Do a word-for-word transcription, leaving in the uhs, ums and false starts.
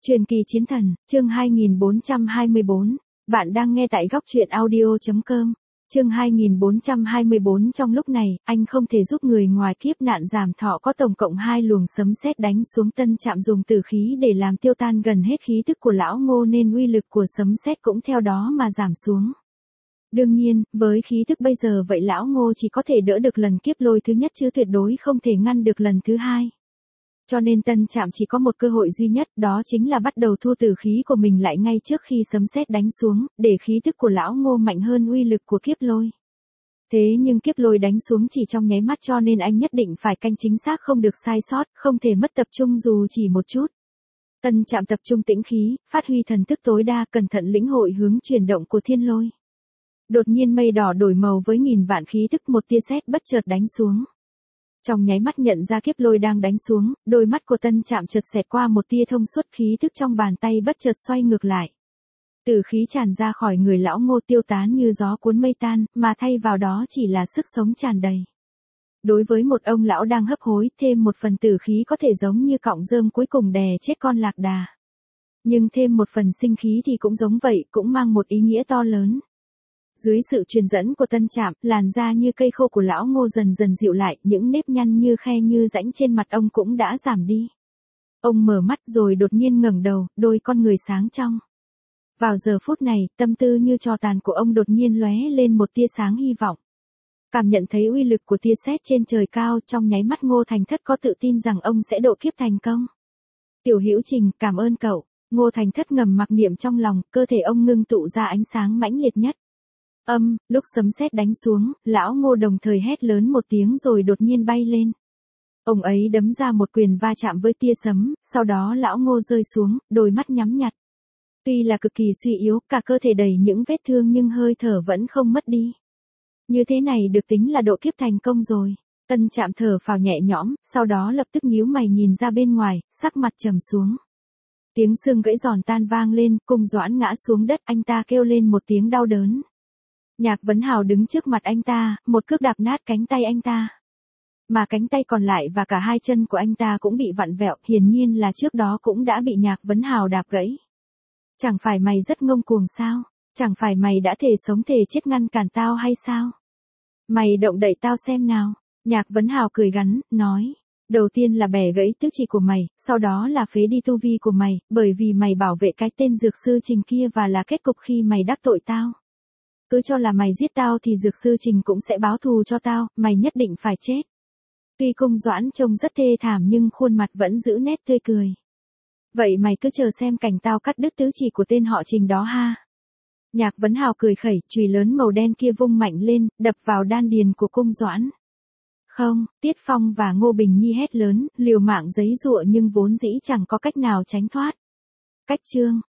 Truyền kỳ chiến thần, chương hai nghìn bốn trăm hai mươi bốn. Bạn đang nghe tại góc truyện audio chấm com. Chương hai nghìn bốn trăm hai mươi bốn. Trong lúc này, anh không thể giúp người ngoài kiếp nạn giảm thọ có tổng cộng hai luồng sấm sét đánh xuống Tân Trạm dùng tử khí để làm tiêu tan gần hết khí tức của lão Ngô nên uy lực của sấm sét cũng theo đó mà giảm xuống. Đương nhiên, với khí tức bây giờ vậy lão Ngô chỉ có thể đỡ được lần kiếp lôi thứ nhất chứ tuyệt đối không thể ngăn được lần thứ hai. Cho nên Tân Trạm chỉ có một cơ hội duy nhất, đó chính là bắt đầu thu tử khí của mình lại ngay trước khi sấm sét đánh xuống, để khí tức của lão Ngô mạnh hơn uy lực của kiếp lôi. Thế nhưng kiếp lôi đánh xuống chỉ trong nháy mắt cho nên anh nhất định phải canh chính xác không được sai sót, không thể mất tập trung dù chỉ một chút. Tân Trạm tập trung tĩnh khí, phát huy thần thức tối đa, cẩn thận lĩnh hội hướng chuyển động của thiên lôi. Đột nhiên mây đỏ đổi màu với nghìn vạn khí tức, một tia sét bất chợt đánh xuống. Trong nháy mắt nhận ra kiếp lôi đang đánh xuống, đôi mắt của Tân Trạm chợt xẹt qua một tia thông suốt, khí thức trong bàn tay bất chợt xoay ngược lại. Tử khí tràn ra khỏi người lão Ngô tiêu tán như gió cuốn mây tan, mà thay vào đó chỉ là sức sống tràn đầy. Đối với một ông lão đang hấp hối, thêm một phần tử khí có thể giống như cọng rơm cuối cùng đè chết con lạc đà. Nhưng thêm một phần sinh khí thì cũng giống vậy, cũng mang một ý nghĩa to lớn. Dưới sự truyền dẫn của Tân Trạm, làn da như cây khô của lão Ngô dần dần dịu lại, những nếp nhăn như khe như rãnh trên mặt ông cũng đã giảm đi. Ông mở mắt rồi đột nhiên ngẩng đầu, đôi con người sáng trong. Vào giờ phút này, tâm tư như tro tàn của ông đột nhiên lóe lên một tia sáng hy vọng. Cảm nhận thấy uy lực của tia sét trên trời cao, trong nháy mắt Ngô Thành Thất có tự tin rằng ông sẽ độ kiếp thành công. Tiểu Hữu Trình, cảm ơn cậu. Ngô Thành Thất ngầm mặc niệm trong lòng, cơ thể ông ngưng tụ ra ánh sáng mãnh liệt nhất. Âm, lúc sấm sét đánh xuống, lão Ngô đồng thời hét lớn một tiếng rồi đột nhiên bay lên. Ông ấy đấm ra một quyền va chạm với tia sấm, sau đó lão Ngô rơi xuống, đôi mắt nhắm nhặt. Tuy là cực kỳ suy yếu, cả cơ thể đầy những vết thương nhưng hơi thở vẫn không mất đi. Như thế này được tính là độ kiếp thành công rồi. Tân Trạm thở phào nhẹ nhõm, sau đó lập tức nhíu mày nhìn ra bên ngoài, sắc mặt trầm xuống. Tiếng xương gãy giòn tan vang lên, Cung Doãn ngã xuống đất, anh ta kêu lên một tiếng đau đớn. Nhạc Vấn Hào đứng trước mặt anh ta, một cước đạp nát cánh tay anh ta. Mà cánh tay còn lại và cả hai chân của anh ta cũng bị vặn vẹo, hiển nhiên là trước đó cũng đã bị Nhạc Vấn Hào đạp gãy. Chẳng phải mày rất ngông cuồng sao? Chẳng phải mày đã thể sống thể chết ngăn cản tao hay sao? Mày động đậy tao xem nào. Nhạc Vấn Hào cười gắn, nói. Đầu tiên là bẻ gãy tước chỉ của mày, sau đó là phế đi tu vi của mày, bởi vì mày bảo vệ cái tên Dược Sư Trình kia và là kết cục khi mày đắc tội tao. Cứ cho là mày giết tao thì Dược Sư Trình cũng sẽ báo thù cho tao, mày nhất định phải chết. Tuy Cung Doãn trông rất thê thảm nhưng khuôn mặt vẫn giữ nét tươi cười. Vậy mày cứ chờ xem cảnh tao cắt đứt tứ chỉ của tên họ Trình đó ha. Nhạc Vấn Hào cười khẩy, chùy lớn màu đen kia vung mạnh lên, đập vào đan điền của Cung Doãn. Không, Tiết Phong và Ngô Bình Nhi hét lớn, liều mạng giấy giụa nhưng vốn dĩ chẳng có cách nào tránh thoát. Cách chương,